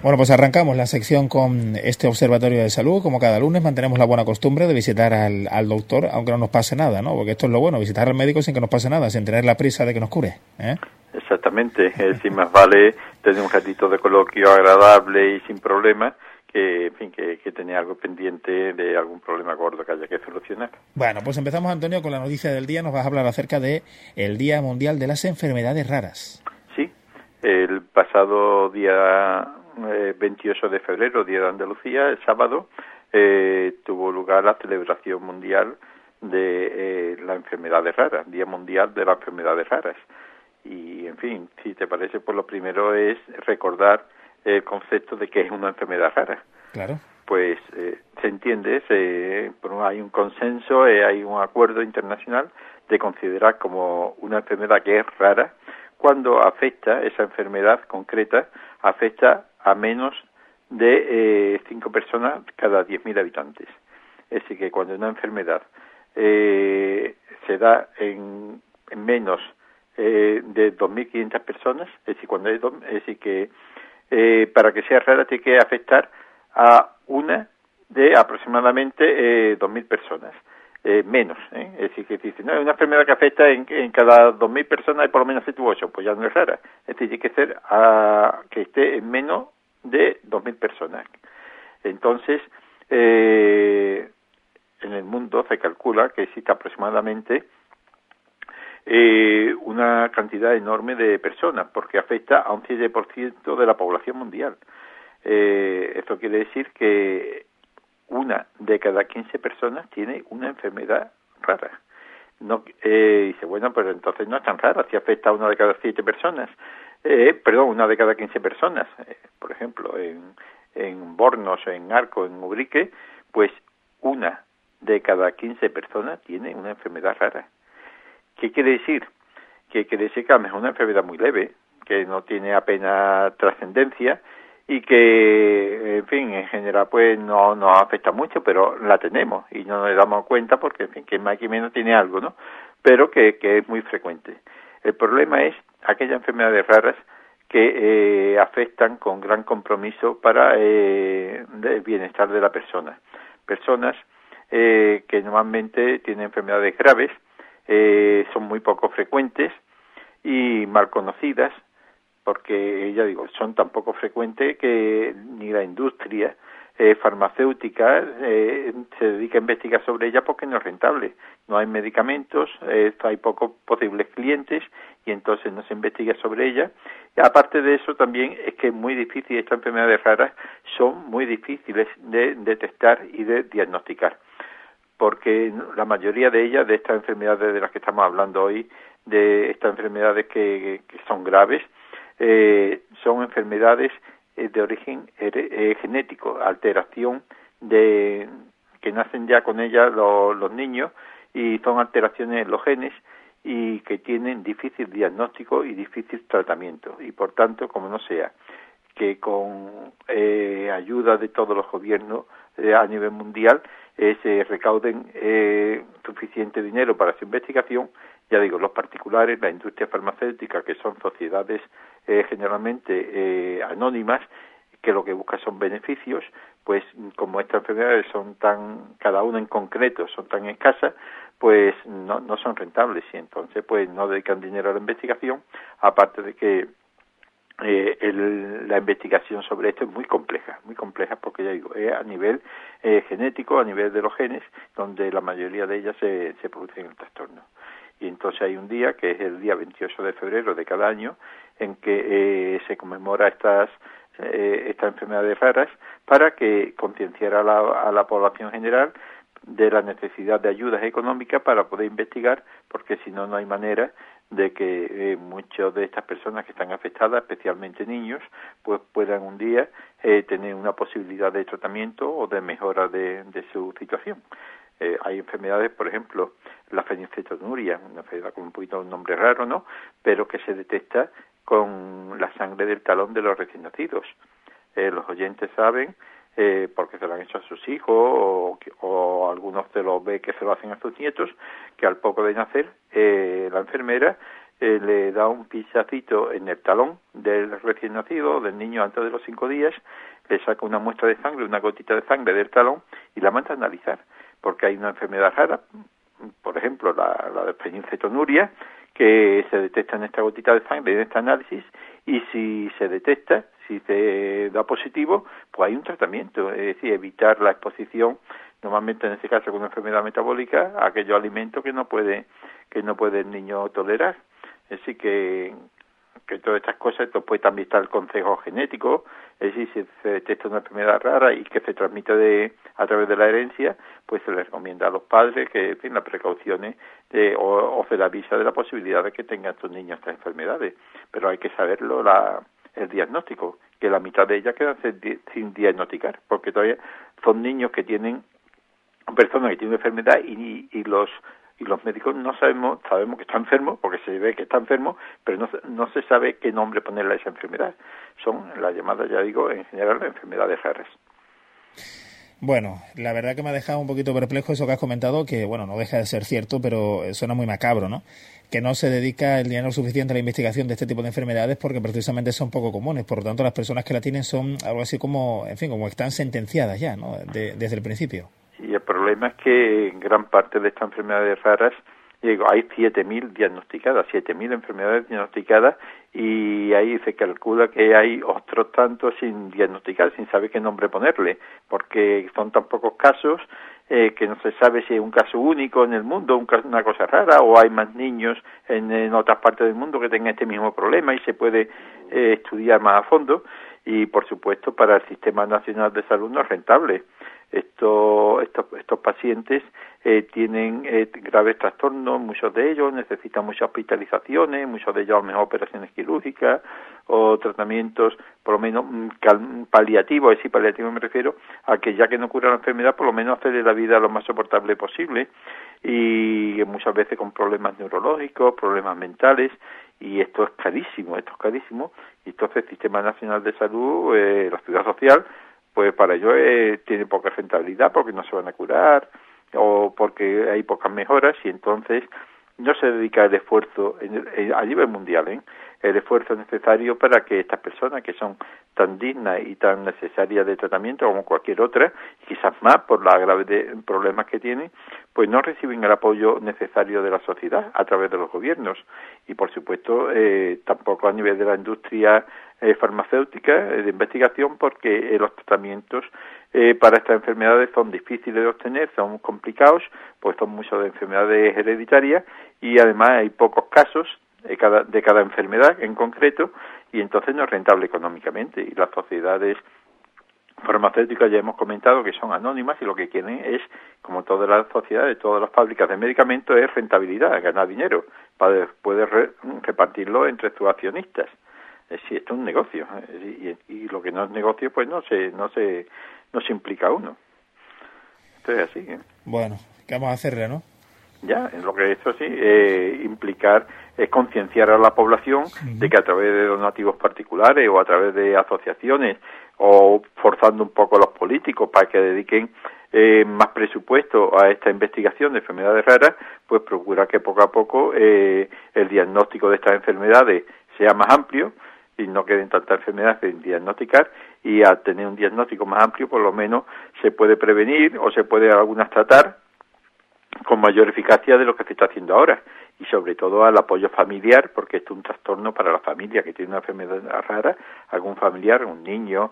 Bueno, pues arrancamos la sección con este observatorio de salud. Como cada lunes mantenemos la buena costumbre de visitar al doctor, aunque no nos pase nada, ¿no? Porque esto es lo bueno, visitar al médico sin que nos pase nada, sin tener la prisa de que nos cure, ¿eh? Exactamente, sí, más vale tener un ratito de coloquio agradable y sin problema que, en fin, que tener algo pendiente de algún problema gordo que haya que solucionar. Bueno, pues empezamos, Antonio, con la noticia del día. Nos vas a hablar acerca de el Día Mundial de las Enfermedades Raras. Sí, el pasado día 28 de febrero, Día de Andalucía, el sábado, tuvo lugar la celebración mundial de las enfermedades raras, Día Mundial de las Enfermedades Raras. Y, en fin, si te parece, pues lo primero es recordar el concepto de que es una enfermedad rara. Claro. Pues se entiende, hay un consenso, hay un acuerdo internacional de considerar como una enfermedad que es rara cuando afecta, esa enfermedad concreta, afecta a menos de 5 personas cada 10.000 habitantes. Es decir, que cuando una enfermedad se da en menos de 2.500 personas, es decir, que para que sea rara tiene que afectar a una de aproximadamente 2.000 personas, menos, es decir, que dice, no, es una enfermedad que afecta en cada 2.000 personas hay por lo menos 7 u 8, pues ya no es rara, es decir, tiene que ser que esté en menos de 2.000 personas. Entonces, en el mundo se calcula que existe aproximadamente una cantidad enorme de personas, porque afecta a un 7% de la población mundial. Esto quiere decir que una de cada 15 personas tiene una enfermedad rara. Dice, bueno, pero entonces no es tan rara, si afecta a una de cada 7 personas, una de cada 15 personas, por ejemplo, en Bornos, en Arco, en Ubrique, pues una de cada 15 personas tiene una enfermedad rara. ¿Qué quiere decir? Que quiere decir que a lo mejor es una enfermedad muy leve, que no tiene apenas trascendencia y que, en fin, en general pues no nos afecta mucho, pero la tenemos y no nos damos cuenta porque, en fin, que más que menos tiene algo, ¿no? Pero que es muy frecuente. El problema es aquellas enfermedades raras que afectan con gran compromiso para el bienestar de la persona. Personas que normalmente tienen enfermedades graves, son muy poco frecuentes y mal conocidas, porque, ya digo, son tan poco frecuentes que ni la industria farmacéutica se dedica a investigar sobre ellas porque no es rentable. No hay medicamentos, hay pocos posibles clientes y entonces no se investiga sobre ellas. Y aparte de eso también es que es muy difícil, estas enfermedades raras son muy difíciles de detectar y de diagnosticar, porque la mayoría de ellas, de estas enfermedades de las que estamos hablando hoy, de estas enfermedades que son graves, son enfermedades de origen genético, alteración que nacen ya con ellas los niños y son alteraciones en los genes y que tienen difícil diagnóstico y difícil tratamiento. Y por tanto, como no sea que con ayuda de todos los gobiernos a nivel mundial se recauden suficiente dinero para su investigación, ya digo, los particulares, la industria farmacéutica, que son sociedades generalmente anónimas, que lo que buscan son beneficios, pues como estas enfermedades son cada una en concreto, son tan escasas, pues no son rentables y entonces pues no dedican dinero a la investigación, aparte de que la investigación sobre esto es muy compleja porque ya digo, es a nivel genético, a nivel de los genes, donde la mayoría de ellas se producen el trastorno. Y entonces hay un día, que es el día 28 de febrero de cada año, en que se conmemora estas enfermedades raras para que concienciara a la población general de la necesidad de ayudas económicas para poder investigar, porque si no, no hay manera de que muchas de estas personas que están afectadas, especialmente niños, pues puedan un día tener una posibilidad de tratamiento o de mejora de su situación. Hay enfermedades, por ejemplo, la fenilcetonuria, una enfermedad con un poquito un nombre raro, ¿no?, pero que se detecta con la sangre del talón de los recién nacidos. Los oyentes saben, porque se lo han hecho a sus hijos o algunos se lo ve que se lo hacen a sus nietos, que al poco de nacer la enfermera le da un pinchacito en el talón del recién nacido, del niño antes de los 5 días, le saca una muestra de sangre, una gotita de sangre del talón y la manda a analizar, porque hay una enfermedad rara, por ejemplo la de fenilcetonuria, que se detecta en esta gotita de sangre, en este análisis, y si se detecta, si se da positivo, pues hay un tratamiento, es decir, evitar la exposición, normalmente en este caso con una enfermedad metabólica, a aquellos alimentos que no puede el niño tolerar. Es decir, que todas estas cosas, después también está el consejo genético, es decir, si se detecta una enfermedad rara y que se transmite a través de la herencia, pues se les recomienda a los padres que, en fin, las precauciones o se les avisa de la posibilidad de que tengan estos niños estas enfermedades. Pero hay que saberlo, el diagnóstico, que la mitad de ellas quedan sin diagnosticar, porque todavía son niños que tienen, personas que tienen enfermedad y los médicos no sabemos que está enfermo, porque se ve que está enfermo, pero no se sabe qué nombre ponerle a esa enfermedad. Son las llamadas, ya digo, en general, enfermedades raras. Bueno, la verdad que me ha dejado un poquito perplejo eso que has comentado, que bueno, no deja de ser cierto, pero suena muy macabro, ¿no? Que no se dedica el dinero suficiente a la investigación de este tipo de enfermedades porque precisamente son poco comunes. Por lo tanto, las personas que la tienen son algo así como, en fin, como están sentenciadas ya, ¿no? Desde el principio. Y el problema es que en gran parte de estas enfermedades raras, hay 7.000 diagnosticadas, 7.000 enfermedades diagnosticadas, y ahí se calcula que hay otros tantos sin diagnosticar, sin saber qué nombre ponerle, porque son tan pocos casos que no se sabe si es un caso único en el mundo, una cosa rara, o hay más niños en otras partes del mundo que tengan este mismo problema y se puede estudiar más a fondo. Y, por supuesto, para el Sistema Nacional de Salud no es rentable. Estos pacientes tienen graves trastornos, muchos de ellos necesitan muchas hospitalizaciones, muchos de ellos a lo mejor operaciones quirúrgicas o tratamientos por lo menos paliativos, es decir, paliativo me refiero a que ya que no cura la enfermedad, por lo menos hacerle la vida lo más soportable posible, y muchas veces con problemas neurológicos, problemas mentales, y esto es carísimo, y entonces el Sistema Nacional de Salud, la Seguridad Social, pues para ello tiene poca rentabilidad porque no se van a curar o porque hay pocas mejoras, y entonces no se dedica el esfuerzo a nivel mundial, el esfuerzo necesario para que estas personas que son tan dignas y tan necesarias de tratamiento como cualquier otra, y quizás más por la gravedad de problemas que tienen, pues no reciben el apoyo necesario de la sociedad a través de los gobiernos, y por supuesto tampoco a nivel de la industria farmacéutica de investigación, porque los tratamientos para estas enfermedades son difíciles de obtener, son complicados, pues son muchas de enfermedades hereditarias, y además hay pocos casos de cada enfermedad en concreto, y entonces no es rentable económicamente, y las sociedades farmacéuticas ya hemos comentado que son anónimas y lo que quieren es, como todas las sociedades, todas las fábricas de medicamentos, es rentabilidad, ganar dinero para después repartirlo entre sus accionistas. Es decir, esto es un negocio, y lo que no es negocio pues no se implica uno. Esto es así, Bueno, ¿qué vamos a hacerle, no? Ya, en lo que esto sí, implicar es concienciar a la población de que a través de donativos particulares o a través de asociaciones o forzando un poco a los políticos para que dediquen más presupuesto a esta investigación de enfermedades raras, pues procura que poco a poco el diagnóstico de estas enfermedades sea más amplio y no queden tantas enfermedades sin diagnosticar, y al tener un diagnóstico más amplio por lo menos se puede prevenir o se puede algunas tratar con mayor eficacia de lo que se está haciendo ahora, y sobre todo al apoyo familiar, porque esto es un trastorno para la familia que tiene una enfermedad rara, algún familiar, un niño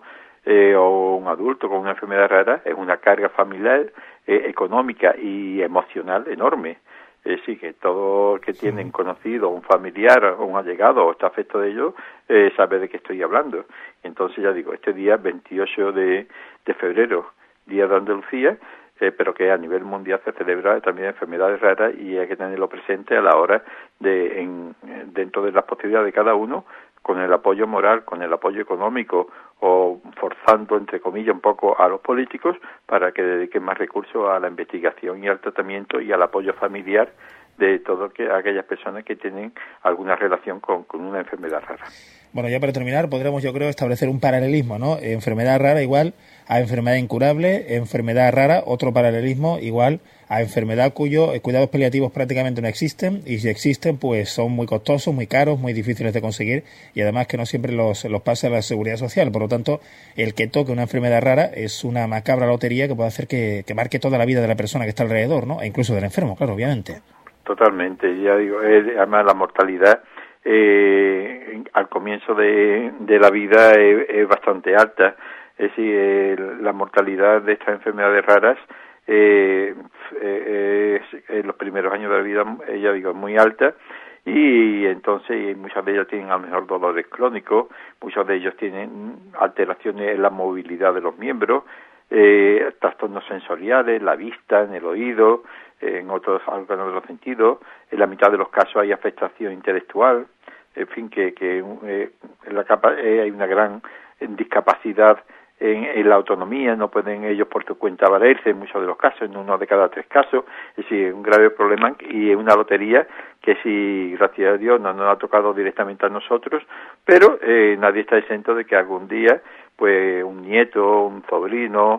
o un adulto con una enfermedad rara, es una carga familiar, económica y emocional enorme. Es decir, que todo el que tienen conocido, un familiar o un allegado o está afecto de ello, sabe de qué estoy hablando. Entonces ya digo, este día 28 de febrero, Día de Andalucía, pero que a nivel mundial se celebra también enfermedades raras, y hay que tenerlo presente a la hora de, dentro de las posibilidades de cada uno, con el apoyo moral, con el apoyo económico, o forzando, entre comillas, un poco a los políticos para que dediquen más recursos a la investigación y al tratamiento y al apoyo familiar de todas aquellas personas que tienen alguna relación con una enfermedad rara. Bueno, ya para terminar, podremos, yo creo, establecer un paralelismo, ¿no? Enfermedad rara igual a enfermedad incurable, enfermedad rara, otro paralelismo igual a enfermedad cuyos cuidados paliativos prácticamente no existen, y si existen pues son muy costosos, muy caros, muy difíciles de conseguir, y además que no siempre los pasa la Seguridad Social. Por lo tanto, el que toque una enfermedad rara es una macabra lotería que puede hacer que marque toda la vida de la persona que está alrededor, ¿no? E incluso del enfermo, claro, obviamente. Totalmente, ya digo, además la mortalidad al comienzo de la vida es bastante alta. Es decir, la mortalidad de estas enfermedades raras en los primeros años de la vida, ya digo, es muy alta, y entonces muchas de ellas tienen a lo mejor dolores crónicos, muchos de ellos tienen alteraciones en la movilidad de los miembros, trastornos sensoriales, la vista, en el oído, en otros órganos de los sentidos. En la mitad de los casos hay afectación intelectual, en fin, que en la capa hay una gran discapacidad en la autonomía, no pueden ellos por su cuenta valerse en muchos de los casos, en 1 de cada 3 casos. Es decir, un grave problema, y es una lotería que si, gracias a Dios, no nos ha tocado directamente a nosotros, pero nadie está exento de que algún día pues un nieto, un sobrino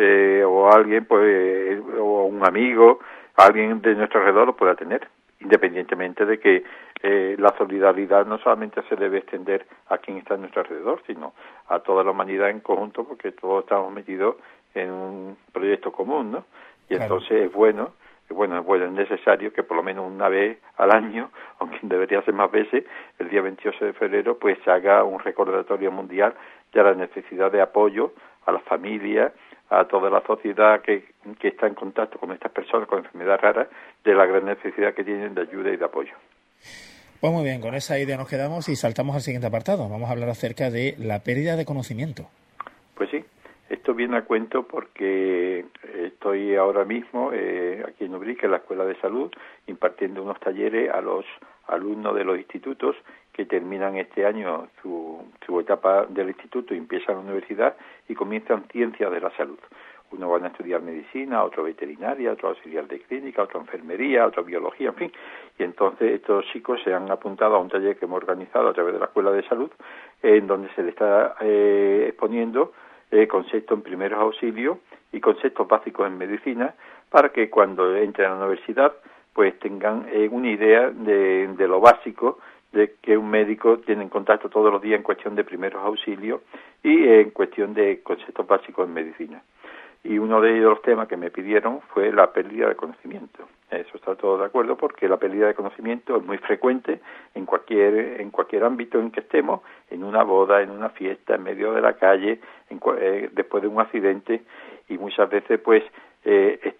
o alguien, pues, o un amigo, alguien de nuestro alrededor lo pueda tener, independientemente de que la solidaridad no solamente se debe extender a quien está a nuestro alrededor, sino a toda la humanidad en conjunto, porque todos estamos metidos en un proyecto común, ¿no? Y claro, entonces es bueno, es necesario que por lo menos una vez al año, aunque debería ser más veces, el día 28 de febrero, pues se haga un recordatorio mundial de la necesidad de apoyo a las familias, a toda la sociedad que está en contacto con estas personas con enfermedades raras, de la gran necesidad que tienen de ayuda y de apoyo. Pues muy bien, con esa idea nos quedamos y saltamos al siguiente apartado. Vamos a hablar acerca de la pérdida de conocimiento. Pues sí, esto viene a cuento porque estoy ahora mismo aquí en Ubrique, en la Escuela de Salud, impartiendo unos talleres a los alumnos de los institutos que terminan este año su etapa del instituto y empiezan la universidad y comienzan ciencias de la salud. Unos van a estudiar medicina, otro veterinaria, otro auxiliar de clínica, otro enfermería, otro biología, en fin. Y entonces estos chicos se han apuntado a un taller que hemos organizado a través de la Escuela de Salud, en donde se les está exponiendo conceptos en primeros auxilios y conceptos básicos en medicina, para que cuando entren a la universidad pues tengan una idea de lo básico de que un médico tiene en contacto todos los días en cuestión de primeros auxilios y en cuestión de conceptos básicos en medicina. Y uno de ellos, los temas que me pidieron, fue la pérdida de conocimiento. Eso está todo de acuerdo, porque la pérdida de conocimiento es muy frecuente en cualquier ámbito en que estemos, en una boda, en una fiesta, en medio de la calle, después de un accidente, y muchas veces pues es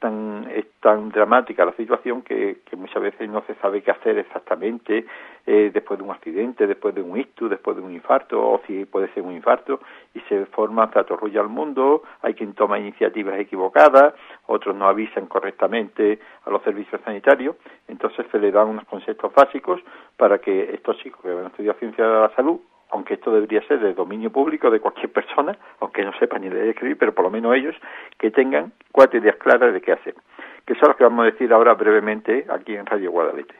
tan dramática la situación que muchas veces no se sabe qué hacer exactamente después de un accidente, después de un ictus, después de un infarto, o si puede ser un infarto, y se forma tratorrulla al mundo. Hay quien toma iniciativas equivocadas, otros no avisan correctamente a los servicios sanitarios. Entonces se le dan unos conceptos básicos para que estos chicos que van a estudiar ciencia de la salud, aunque esto debería ser de dominio público de cualquier persona, aunque no sepan ni leer ni escribir, pero por lo menos ellos, que tengan 4 ideas claras de qué hacer, que son las que vamos a decir ahora brevemente aquí en Radio Guadalete.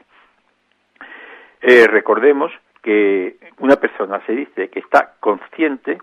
Recordemos que una persona se dice que está consciente,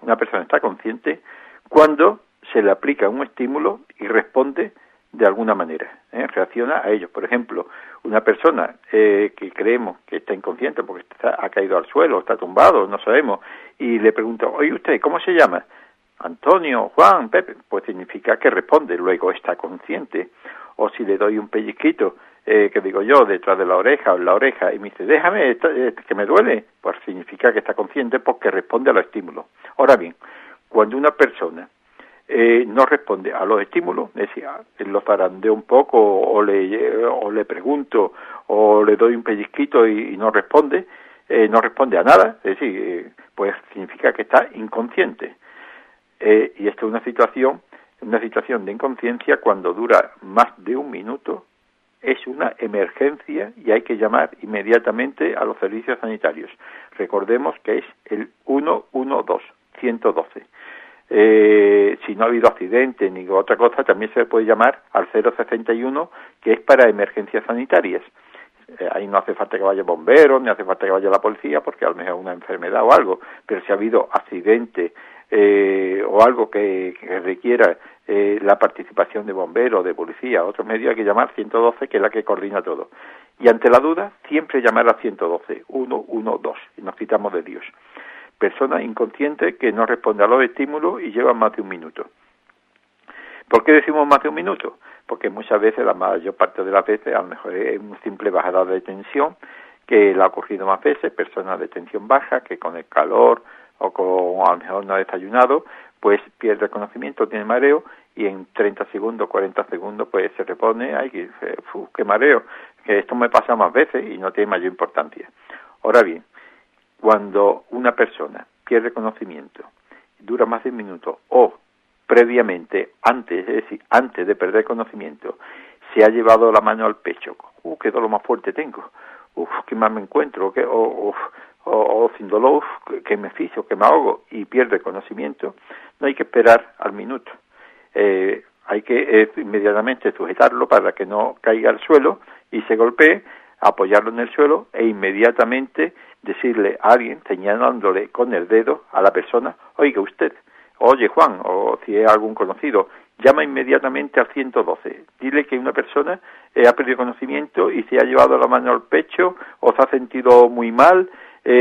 cuando se le aplica un estímulo y responde de alguna manera, reacciona a ellos. Por ejemplo, una persona que creemos que está inconsciente porque ha caído al suelo, está tumbado, no sabemos, y le pregunto, oye, ¿usted cómo se llama? Antonio, Juan, Pepe, pues significa que responde, luego está consciente. O si le doy un pellizquito, que digo yo, detrás de la oreja o en la oreja, y me dice, déjame, que me duele, pues significa que está consciente porque responde a los estímulos. Ahora bien, cuando una persona no responde a los estímulos, es decir, lo zarandeo un poco o le pregunto o le doy un pellizquito y no responde a nada, es decir, pues significa que está inconsciente. Y esto es una situación de inconsciencia cuando dura más de 1 minuto, es una emergencia y hay que llamar inmediatamente a los servicios sanitarios. Recordemos que es el 112. Si no ha habido accidente ni otra cosa, también se puede llamar al 061, que es para emergencias sanitarias. Ahí no hace falta que vaya bomberos, ni hace falta que vaya la policía, porque a lo mejor es una enfermedad o algo, pero si ha habido accidente o algo que requiera la participación de bomberos, de policía, otros medios, hay que llamar 112, que es la que coordina todo. Y ante la duda, siempre llamar a 112, 112, y nos quitamos de Dios. Personas inconscientes que no responden a los estímulos y llevan más de un minuto. ¿Por qué decimos más de un minuto? Porque muchas veces, la mayor parte de las veces, a lo mejor es un simple bajada de tensión, que le ha ocurrido más veces, personas de tensión baja, que con el calor o con a lo mejor no ha desayunado, pues pierde el conocimiento, tiene mareo, y en 30 segundos, 40 segundos, pues se repone, ay, qué mareo, que esto me pasa más veces y no tiene mayor importancia. Ahora bien, cuando una persona pierde conocimiento, dura más de un minuto, o previamente, antes, es decir, antes de perder conocimiento, se ha llevado la mano al pecho, qué dolor más fuerte tengo, qué mal me encuentro, o sin dolor, que me asfixio, que me ahogo, y pierde conocimiento, no hay que esperar al minuto. Hay que inmediatamente sujetarlo para que no caiga al suelo y se golpee, apoyarlo en el suelo e inmediatamente decirle a alguien, señalándole con el dedo a la persona, oiga usted, oye Juan, o si es algún conocido, llama inmediatamente al 112, dile que una persona ha perdido conocimiento y se ha llevado la mano al pecho, o se ha sentido muy mal,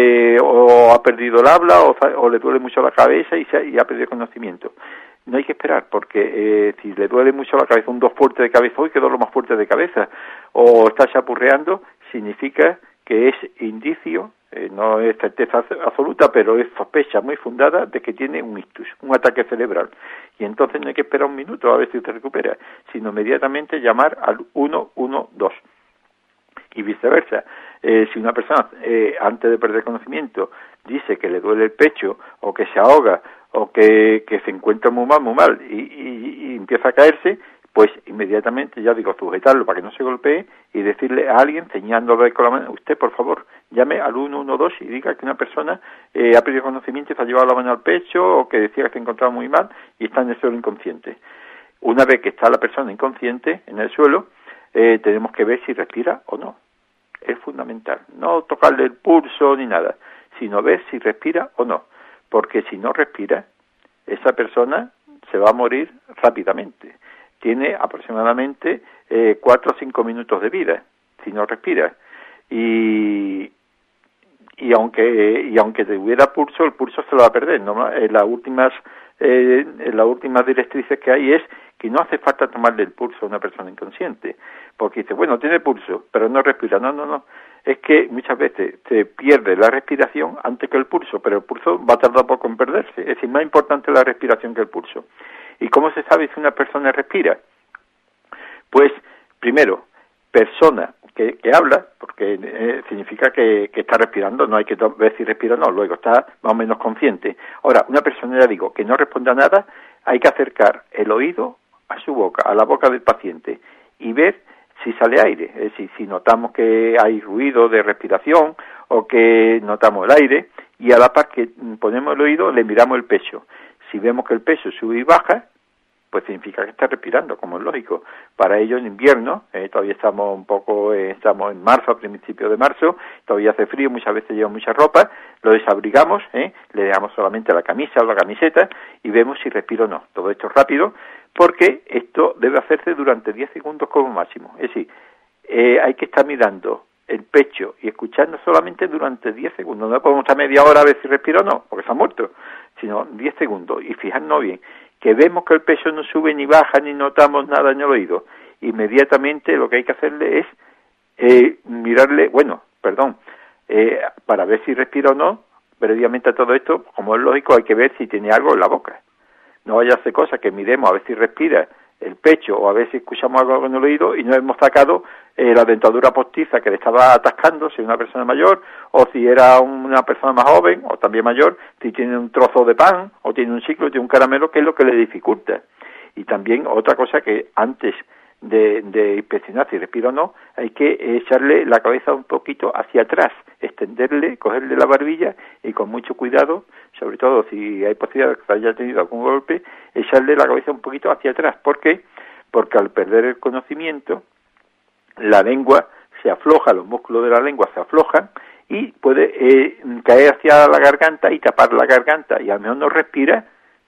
o ha perdido el habla, o le duele mucho la cabeza y ha perdido conocimiento. No hay que esperar, porque si le duele mucho la cabeza, un dos fuerte de cabeza, hoy quedó lo más fuerte de cabeza, o está chapurreando, significa que es indicio, no es certeza absoluta, pero es sospecha muy fundada de que tiene un ictus, un ataque cerebral. Y entonces no hay que esperar un minuto a ver si se recupera, sino inmediatamente llamar al 112. Y viceversa, si una persona antes de perder conocimiento dice que le duele el pecho, o que se ahoga, o que se encuentra muy mal, y empieza a caerse, pues inmediatamente, ya digo, sujetarlo para que no se golpee y decirle a alguien, señalándole con la mano, usted por favor, llame al 112 y diga que una persona ha perdido conocimiento y se ha llevado la mano al pecho, o que decía que se encontraba muy mal y está en el suelo inconsciente. Una vez que está la persona inconsciente en el suelo, tenemos que ver si respira o no. Es fundamental. No tocarle el pulso ni nada, sino ver si respira o no. Porque si no respira, esa persona se va a morir rápidamente. Tiene aproximadamente 4 o 5 minutos de vida, si no respira. Y aunque tuviera pulso, el pulso se lo va a perder, ¿no? Las últimas directrices que hay es que no hace falta tomarle el pulso a una persona inconsciente, porque dice, bueno, tiene pulso, pero no respira. No. Es que muchas veces se pierde la respiración antes que el pulso, pero el pulso va a tardar poco en perderse. Es decir, más importante la respiración que el pulso. ¿Y cómo se sabe si una persona respira? Pues, primero, persona que habla, porque significa que está respirando, no hay que ver si respira o no, luego está más o menos consciente. Ahora, una persona, ya digo, que no responde a nada, hay que acercar el oído a su boca, a la boca del paciente, y ver si sale aire, es decir, si notamos que hay ruido de respiración o que notamos el aire, y a la par que ponemos el oído le miramos el pecho. Si vemos que el pecho sube y baja, pues significa que está respirando, como es lógico. Para ello en invierno, todavía estamos estamos en marzo, a principios de marzo, todavía hace frío, muchas veces lleva mucha ropa, lo desabrigamos, le dejamos solamente la camisa o la camiseta y vemos si respira o no. Todo esto es rápido, porque esto debe hacerse durante 10 segundos como máximo. Es decir, hay que estar mirando el pecho y escuchando solamente durante 10 segundos. No podemos estar media hora a ver si respira o no, porque se ha muerto, sino 10 segundos y fijarnos bien, que vemos que el pecho no sube ni baja, ni notamos nada en el oído. Inmediatamente lo que hay que hacerle es para ver si respira o no, previamente a todo esto, como es lógico, hay que ver si tiene algo en la boca. No vaya a hacer cosas que miremos a ver si respira el pecho o a ver si escuchamos algo en el oído y no hemos sacado la dentadura postiza que le estaba atascando, si es una persona mayor, o si era una persona más joven o también mayor, si tiene un trozo de pan o tiene un ciclo, tiene un caramelo, que es lo que le dificulta. Y también otra cosa, que antes de inspeccionar si respira o no, hay que echarle la cabeza un poquito hacia atrás, extenderle, cogerle la barbilla y con mucho cuidado, sobre todo si hay posibilidad de que haya tenido algún golpe, echarle la cabeza un poquito hacia atrás. ¿Por qué? Porque al perder el conocimiento, la lengua se afloja, los músculos de la lengua se aflojan y puede caer hacia la garganta y tapar la garganta, y al menos no respira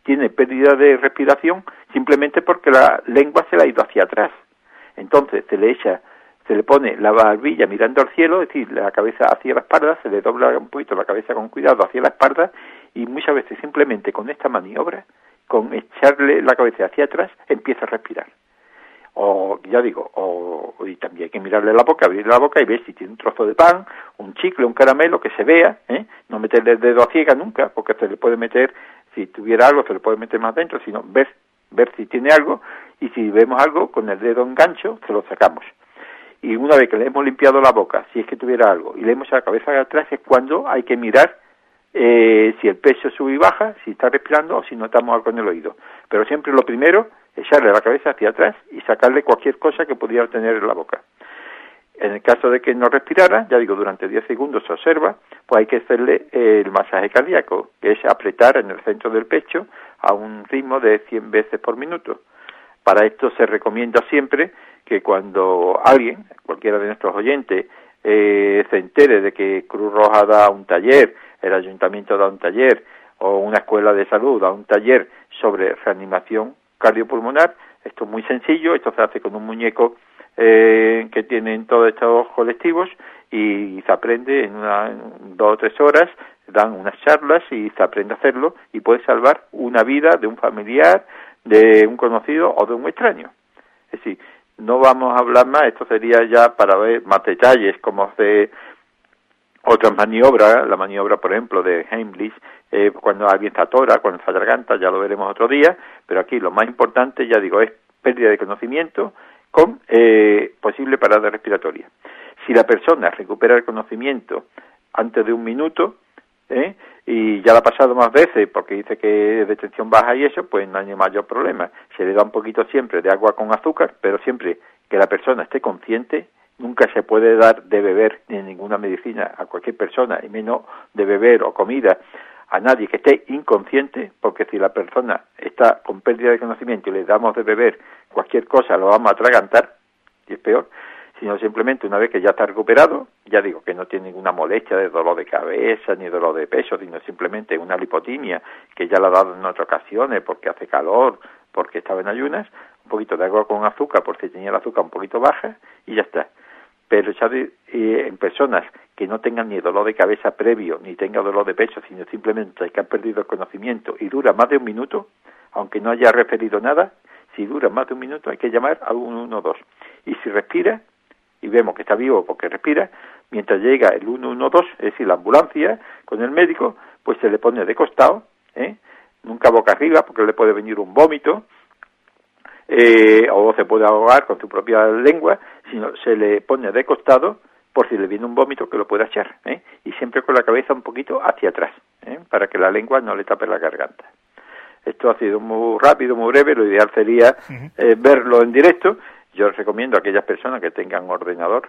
tiene pérdida de respiración simplemente porque la lengua se le ha ido hacia atrás. Entonces se le pone la barbilla mirando al cielo, es decir, la cabeza hacia la espalda, se le dobla un poquito la cabeza con cuidado hacia la espalda y muchas veces simplemente con esta maniobra, con echarle la cabeza hacia atrás, empieza a respirar. O, ya digo, y también hay que mirarle la boca, abrirle la boca y ver si tiene un trozo de pan, un chicle, un caramelo, que se vea, no meterle el dedo a ciega nunca, porque se le puede meter, si tuviera algo, se le puede meter más dentro, sino ver si tiene algo, y si vemos algo, con el dedo en gancho, se lo sacamos. Y una vez que le hemos limpiado la boca, si es que tuviera algo, y le hemos echado la cabeza atrás, es cuando hay que mirar si el pecho sube y baja, si está respirando o si notamos algo en el oído. Pero siempre lo primero, echarle la cabeza hacia atrás y sacarle cualquier cosa que pudiera tener en la boca. En el caso de que no respirara, ya digo, durante 10 segundos se observa, pues hay que hacerle el masaje cardíaco, que es apretar en el centro del pecho a un ritmo de 100 veces por minuto. Para esto se recomienda siempre que cuando alguien, cualquiera de nuestros oyentes, se entere de que Cruz Roja da un taller, el Ayuntamiento da un taller, o una escuela de salud da un taller sobre reanimación cardiopulmonar, esto es muy sencillo, esto se hace con un muñeco que tienen todos estos colectivos y se aprende en 2 o 3 horas, dan unas charlas y se aprende a hacerlo y puede salvar una vida de un familiar, de un conocido o de un extraño. Es decir, no vamos a hablar más, esto sería ya para ver más detalles, como hace otras maniobras, la maniobra, por ejemplo, de Heimlich, cuando alguien se atora, cuando se atraganta, ya lo veremos otro día, pero aquí lo más importante, ya digo, es pérdida de conocimiento con posible parada respiratoria. Si la persona recupera el conocimiento antes de 1 minuto, y ya lo ha pasado más veces porque dice que es de tensión baja y eso, pues no hay mayor problema. Se le da un poquito siempre de agua con azúcar, pero siempre que la persona esté consciente. Nunca se puede dar de beber ni ninguna medicina a cualquier persona, y menos de beber o comida a nadie que esté inconsciente, porque si la persona está con pérdida de conocimiento y le damos de beber cualquier cosa, lo vamos a atragantar, y es peor, sino simplemente una vez que ya está recuperado, ya digo que no tiene ninguna molestia de dolor de cabeza ni dolor de pecho, sino simplemente una lipotimia que ya la ha dado en otras ocasiones porque hace calor, porque estaba en ayunas, un poquito de agua con azúcar por si tenía el azúcar un poquito baja y ya está. Pero en personas que no tengan ni dolor de cabeza previo, ni tengan dolor de pecho, sino simplemente que han perdido el conocimiento y dura más de 1 minuto, aunque no haya referido nada, si dura más de 1 minuto hay que llamar al 112. Y si respira, y vemos que está vivo porque respira, mientras llega el 112, es decir, la ambulancia con el médico, pues se le pone de costado, nunca boca arriba porque le puede venir un vómito, o se puede ahogar con su propia lengua, sino se le pone de costado por si le viene un vómito que lo pueda echar, y siempre con la cabeza un poquito hacia atrás, para que la lengua no le tape la garganta. Esto ha sido muy rápido, muy breve, lo ideal sería verlo en directo. Yo les recomiendo a aquellas personas que tengan ordenador,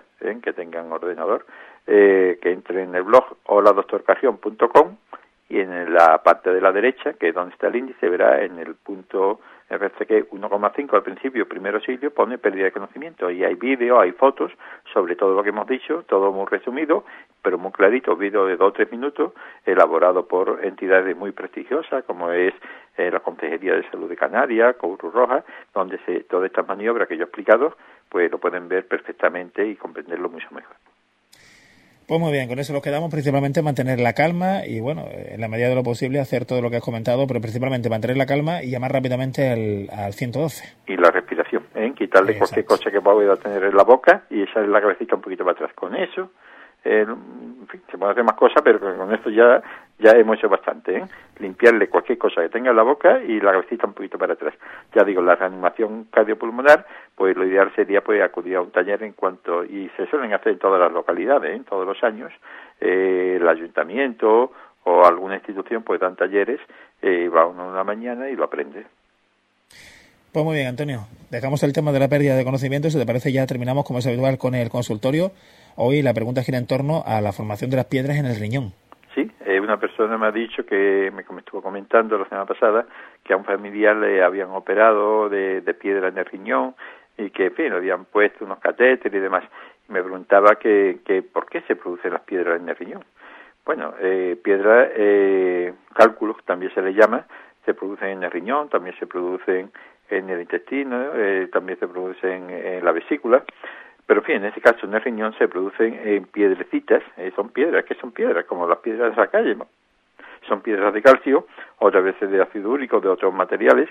que entren en el blog holadoctorcarrión.com y en la parte de la derecha, que es donde está el índice, verá en el punto RCQ 1,5 al principio, primer auxilio, pone pérdida de conocimiento. Y hay vídeos, hay fotos sobre todo lo que hemos dicho, todo muy resumido, pero muy clarito, vídeo de 2 o 3 minutos, elaborado por entidades muy prestigiosas, como es la Consejería de Salud de Canarias, Cruz Roja, donde todas estas maniobras que yo he explicado, pues lo pueden ver perfectamente y comprenderlo mucho mejor. Pues muy bien, con eso nos quedamos, principalmente mantener la calma y, bueno, en la medida de lo posible hacer todo lo que has comentado, pero principalmente mantener la calma y llamar rápidamente al 112. Y la respiración, quitarle cualquier cosa que pueda tener en la boca y echarle la cabecita un poquito para atrás. Con eso, en fin, se pueden hacer más cosas, pero con esto ya hemos hecho bastante, Limpiarle cualquier cosa que tenga en la boca y la cabecita un poquito para atrás. Ya digo, la reanimación cardiopulmonar, pues lo ideal sería pues acudir a un taller y se suelen hacer en todas las localidades, todos los años, el ayuntamiento o alguna institución pues dan talleres, va uno una mañana y lo aprende. Pues muy bien, Antonio. Dejamos el tema de la pérdida de conocimiento. Si te parece, ya terminamos, como es habitual, con el consultorio. Hoy la pregunta gira en torno a la formación de las piedras en el riñón. Sí, una persona me ha dicho que me estuvo comentando la semana pasada que a un familiar le habían operado de piedra en el riñón y que, en fin, le habían puesto unos catéteres y demás. Y me preguntaba que por qué se producen las piedras en el riñón. Bueno, piedra, cálculos también se le llama, se producen en el riñón, también se producen en el intestino, también se producen en la vesícula. Pero en fin, en este caso en el riñón se producen piedrecitas, son piedras, que son piedras, como las piedras de la calle, ¿no? Son piedras de calcio, otras veces de ácido úrico, de otros materiales,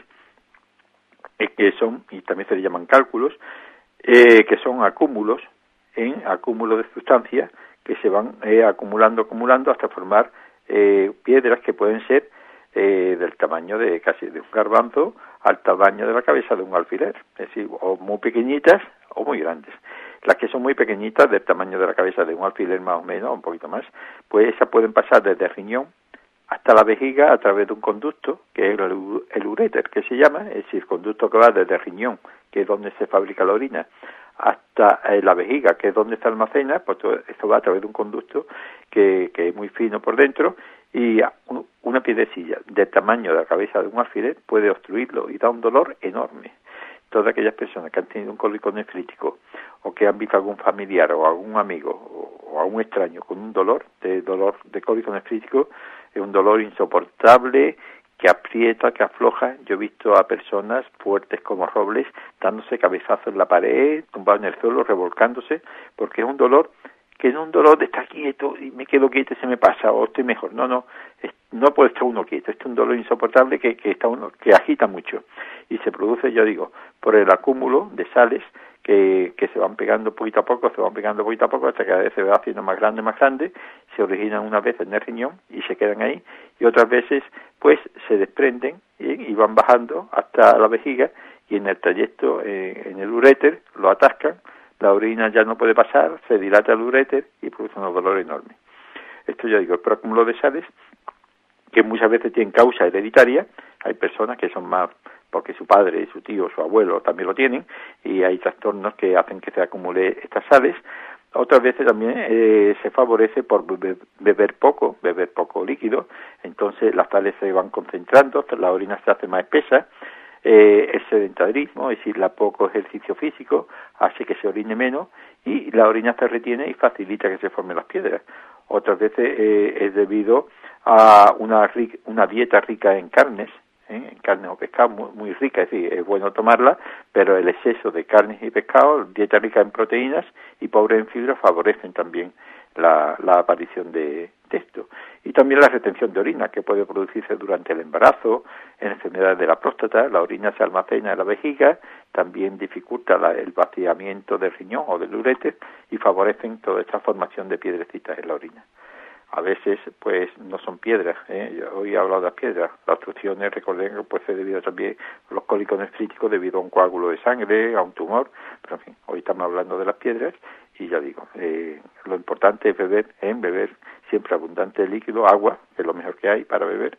que son, y también se le llaman cálculos, que son acúmulos de sustancias que se van acumulando hasta formar piedras que pueden ser del tamaño de casi de un garbanzo al tamaño de la cabeza de un alfiler, es decir, o muy pequeñitas o muy grandes. Las que son muy pequeñitas, del tamaño de la cabeza de un alfiler más o menos, un poquito más, pues esas pueden pasar desde el riñón hasta la vejiga a través de un conducto, que es el uréter, que se llama, es decir, el conducto que va desde el riñón, que es donde se fabrica la orina, hasta la vejiga, que es donde se almacena, pues todo esto va a través de un conducto que es muy fino por dentro, y una piedrecilla del tamaño de la cabeza de un alfiler puede obstruirlo y da un dolor enorme. Todas aquellas personas que han tenido un cólico nefrítico o que han visto a algún familiar o a algún amigo o a un extraño con un dolor de cólico nefrítico, es un dolor insoportable que aprieta, que afloja. Yo he visto a personas fuertes como robles dándose cabezazos en la pared, tumbados en el suelo, revolcándose, porque es un dolor que no es un dolor de estar quieto y me quedo quieto y se me pasa o estoy mejor. No puede estar uno quieto. Este es un dolor insoportable que agita mucho y se produce, yo digo, por el acúmulo de sales que se van pegando poquito a poco hasta que cada vez se va haciendo más grande, se originan una vez en el riñón y se quedan ahí, y otras veces pues se desprenden y van bajando hasta la vejiga, y en el trayecto en el uréter lo atascan, la orina ya no puede pasar, se dilata el uréter y produce un dolor enorme. Esto ya digo, el acúmulo de sales, que muchas veces tienen causa hereditaria. Hay personas que son más porque su padre, su tío, su abuelo también lo tienen, y hay trastornos que hacen que se acumule estas sales. Otras veces también se favorece por beber poco líquido, entonces las sales se van concentrando, la orina se hace más espesa. El sedentarismo, es decir, la poco ejercicio físico, hace que se orine menos y la orina se retiene y facilita que se formen las piedras. Otras veces es debido a una dieta rica en carnes o pescado muy rica, es decir, es bueno tomarla, pero el exceso de carnes y pescado, dieta rica en proteínas y pobre en fibra, favorecen también la aparición de esto. Y también la retención de orina, que puede producirse durante el embarazo, en enfermedades de la próstata. La orina se almacena en la vejiga, también dificulta el vaciamiento del riñón o del uréter y favorecen toda esta formación de piedrecitas en la orina. A veces, pues, no son piedras, Yo hoy he hablado de las piedras. Las obstrucciones, recordemos que puede ser debido también a los cólicos nefríticos debido a un coágulo de sangre, a un tumor, pero en fin, hoy estamos hablando de las piedras y ya digo, lo importante es beber siempre abundante líquido, agua, que es lo mejor que hay para beber,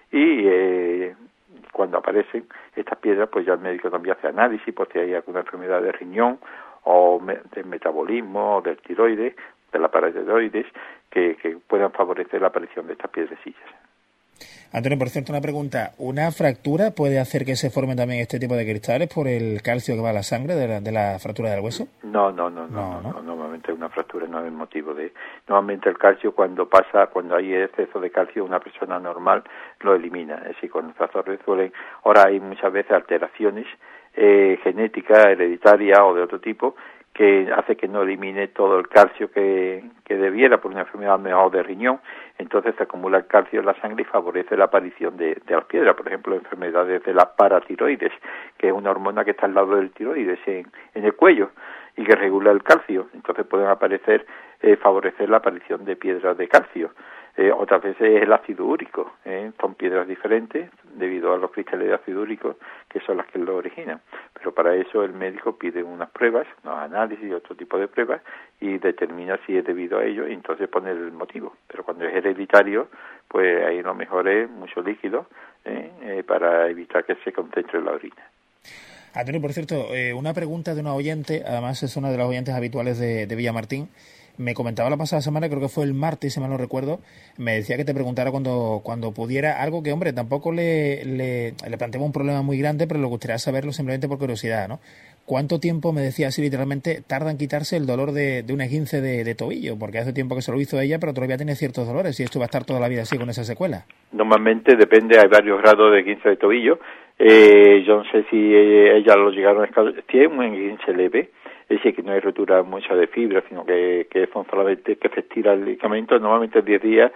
y cuando aparecen estas piedras, pues ya el médico también hace análisis, pues si hay alguna enfermedad de riñón o del metabolismo o del tiroides, de la paratiroides, que puedan favorecer la aparición de estas piedrecillas. Antonio, por cierto, una pregunta. ¿Una fractura puede hacer que se formen también este tipo de cristales por el calcio que va a la sangre de la fractura del hueso? No. Normalmente una fractura no es motivo de... Normalmente el calcio cuando hay exceso de calcio, una persona normal lo elimina. Es decir, cuando se resuelven... Ahora hay muchas veces alteraciones genéticas, hereditarias o de otro tipo, que hace que no elimine todo el calcio que debiera por una enfermedad mejor de riñón. Entonces se acumula el calcio en la sangre y favorece la aparición de las piedras, por ejemplo, enfermedades de la paratiroides, que es una hormona que está al lado del tiroides en el cuello y que regula el calcio. Entonces pueden favorecer la aparición de piedras de calcio. Otras veces el ácido úrico, son piedras diferentes debido a los cristales de ácido úrico que son las que lo originan, pero para eso el médico pide unas pruebas, unos análisis y otro tipo de pruebas y determina si es debido a ello y entonces pone el motivo. Pero cuando es hereditario, pues ahí lo mejor es mucho líquido para evitar que se concentre en la orina. Antonio, por cierto, una pregunta de una oyente, además es una de las oyentes habituales de Villamartín, Me comentaba la pasada semana, creo que fue el martes, si mal no recuerdo, me decía que te preguntara cuando pudiera algo que, hombre, tampoco le planteaba un problema muy grande, pero le gustaría saberlo simplemente por curiosidad, ¿no? ¿Cuánto tiempo, me decía así literalmente, tarda en quitarse el dolor de un esguince de tobillo? Porque hace tiempo que se lo hizo ella, pero todavía tiene ciertos dolores y esto va a estar toda la vida así con esa secuela. Normalmente depende, hay varios grados de esguince de tobillo. Yo no sé si ella lo llegaron a escalar. Tiene un esguince leve, es decir, que no hay rotura mucha de fibra, sino que son solamente que se estira el ligamento, normalmente 10 días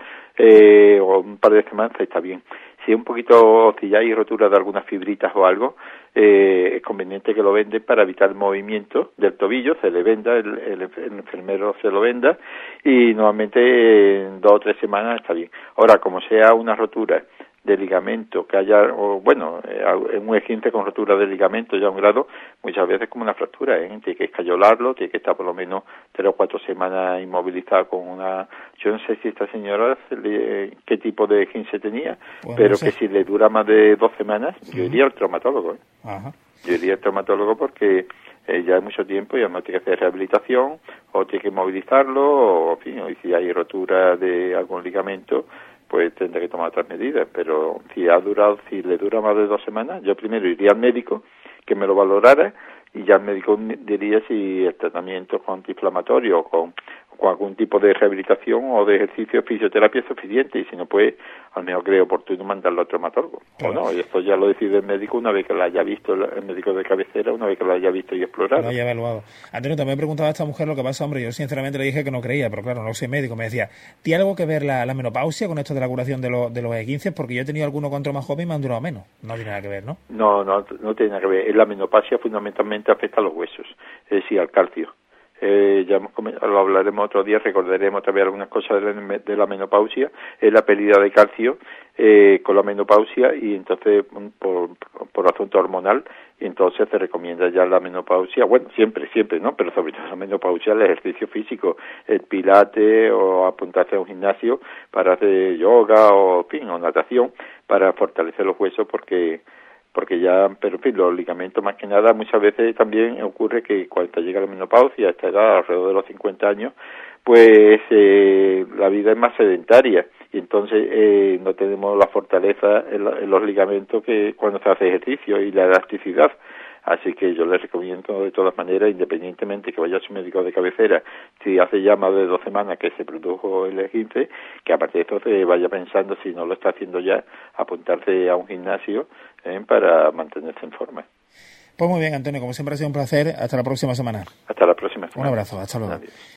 o un par de semanas está bien. Si es un poquito, si ya hay rotura de algunas fibritas o algo, es conveniente que lo venden para evitar el movimiento del tobillo, se le venda, el enfermero se lo venda y normalmente en 2 o 3 semanas está bien. Ahora, como sea una rotura de ligamento que haya, o bueno, en un esguince con rotura de ligamento ya a un grado, muchas veces como una fractura, tiene que escayolarlo, tiene que estar por lo menos 3 o 4 semanas inmovilizada con una, yo no sé si esta señora qué tipo de esguince tenía, pues pero no sé. Que si le dura más de 2 semanas, yo iría al traumatólogo, Ajá. Yo iría al traumatólogo porque ya hay mucho tiempo y además tiene que hacer rehabilitación o tiene que movilizarlo o, en fin, y si hay rotura de algún ligamento, pues tendrá que tomar otras medidas, pero si le dura más de 2 semanas, yo primero iría al médico que me lo valorara y ya el médico diría si el tratamiento es antiinflamatorio o con algún tipo de rehabilitación o de ejercicio de fisioterapia es suficiente y si no, pues al menos creo oportuno mandarlo al traumatólogo. Claro. O no, y esto ya lo decide el médico una vez que lo haya visto, el médico de cabecera, una vez que lo haya visto y explorado. Lo haya evaluado. Antonio, también preguntaba a esta mujer lo que pasa, hombre, yo sinceramente le dije que no creía, pero claro, no soy médico, me decía, ¿tiene algo que ver la menopausia con esto de la curación de los esguinces? Porque yo he tenido algunos cuanto más joven y me han durado menos. No tiene nada que ver, ¿no? No tiene nada que ver. La menopausia fundamentalmente afecta a los huesos, es decir, al calcio. Ya lo hablaremos otro día, recordaremos también algunas cosas de la menopausia, es la pérdida de calcio con la menopausia y entonces por asunto hormonal y entonces se recomienda ya la menopausia, bueno, siempre, ¿no? Pero sobre todo la menopausia, el ejercicio físico, el pilate o apuntarse a un gimnasio para hacer yoga o, en fin, o natación para fortalecer los huesos porque ya, pero en fin, los ligamentos más que nada, muchas veces también ocurre que cuando llega la menopausia, a esta edad, alrededor de los 50 años, pues la vida es más sedentaria y entonces no tenemos la fortaleza en los ligamentos que cuando se hace ejercicio y la elasticidad. Así que yo les recomiendo de todas maneras, independientemente que vaya a su médico de cabecera, si hace ya más de 2 semanas que se produjo el esguince, que aparte de eso se vaya pensando, si no lo está haciendo ya, apuntarse a un gimnasio para mantenerse en forma. Pues muy bien, Antonio, como siempre ha sido un placer. Hasta la próxima semana. Hasta la próxima semana. Un abrazo, hasta luego. Adiós.